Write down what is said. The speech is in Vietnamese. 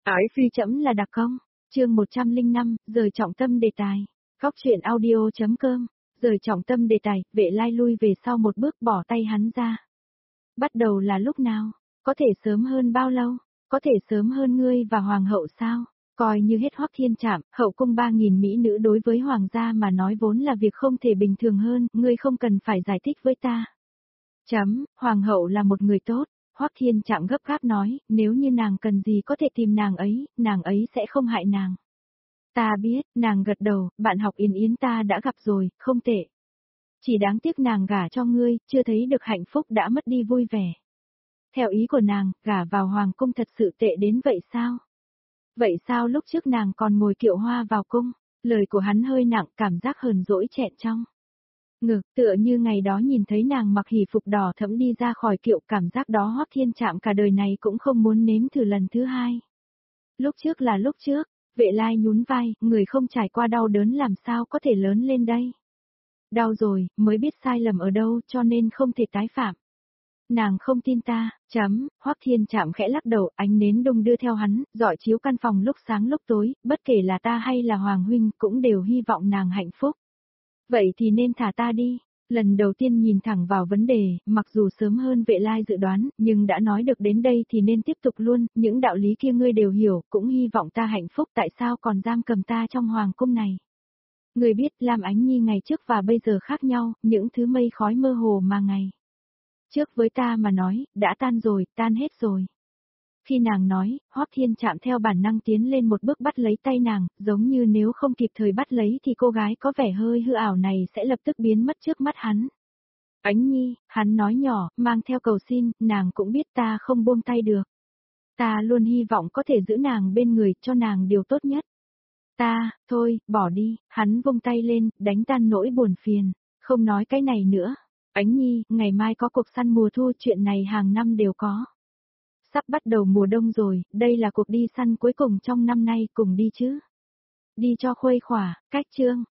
Ái phi chấm là đặc công. Chương 105, rời trọng tâm đề tài. Góc truyện audio.com. Rời trọng tâm đề tài, Vệ Lai lui về sau một bước bỏ tay hắn ra. Bắt đầu là lúc nào? Có thể sớm hơn bao lâu? Có thể sớm hơn ngươi và hoàng hậu sao? Coi như hết Hoắc Thiên Trạm, hậu cung 3.000 mỹ nữ đối với hoàng gia mà nói vốn là việc không thể bình thường hơn, ngươi không cần phải giải thích với ta. Hoàng hậu là một người tốt. Hoắc Thiên Trạm gấp gáp nói, nếu như nàng cần gì có thể tìm nàng ấy sẽ không hại nàng. Ta biết, nàng gật đầu, bạn học Yến Yến ta đã gặp rồi, không tệ. Chỉ đáng tiếc nàng gả cho ngươi, chưa thấy được hạnh phúc đã mất đi vui vẻ. Theo ý của nàng, gả vào hoàng cung thật sự tệ đến vậy sao? Vậy sao lúc trước nàng còn ngồi kiệu hoa vào cung? Lời của hắn hơi nặng, cảm giác hờn dỗi chẹn trong ngực, tựa như ngày đó nhìn thấy nàng mặc hỷ phục đỏ thẫm đi ra khỏi kiệu, cảm giác đó Hoắc Thiên Trạm cả đời này cũng không muốn nếm thử lần thứ hai. Lúc trước là lúc trước, Vệ Lai nhún vai, người không trải qua đau đớn làm sao có thể lớn lên đây. Đau rồi, mới biết sai lầm ở đâu cho nên không thể tái phạm. Nàng không tin ta, Hoắc Thiên Trạm khẽ lắc đầu, ánh nến đung đưa theo hắn, rọi chiếu căn phòng lúc sáng lúc tối, bất kể là ta hay là Hoàng huynh cũng đều hy vọng nàng hạnh phúc. Vậy thì nên thả ta đi. Lần đầu tiên nhìn thẳng vào vấn đề, mặc dù sớm hơn Vệ Lai dự đoán, nhưng đã nói được đến đây thì nên tiếp tục luôn, những đạo lý kia ngươi đều hiểu, cũng hy vọng ta hạnh phúc, tại sao còn giam cầm ta trong hoàng cung này. Ngươi biết Lam Ánh Nhi ngày trước và bây giờ khác nhau, những thứ mây khói mơ hồ mà ngày trước với ta mà nói, đã tan rồi, tan hết rồi. Khi nàng nói, Hoắc Thiên Trạm theo bản năng tiến lên một bước bắt lấy tay nàng, giống như nếu không kịp thời bắt lấy thì cô gái có vẻ hơi hư ảo này sẽ lập tức biến mất trước mắt hắn. Ánh Nhi, hắn nói nhỏ, mang theo cầu xin, nàng cũng biết ta không buông tay được. Ta luôn hy vọng có thể giữ nàng bên người, cho nàng điều tốt nhất. Thôi, bỏ đi, hắn vung tay lên, đánh tan nỗi buồn phiền, không nói cái này nữa. Ánh Nhi, ngày mai có cuộc săn mùa thu, chuyện này hàng năm đều có. Sắp bắt đầu mùa đông rồi, đây là cuộc đi săn cuối cùng trong năm nay, cùng đi chứ. Đi cho khuây khỏa, cách chương.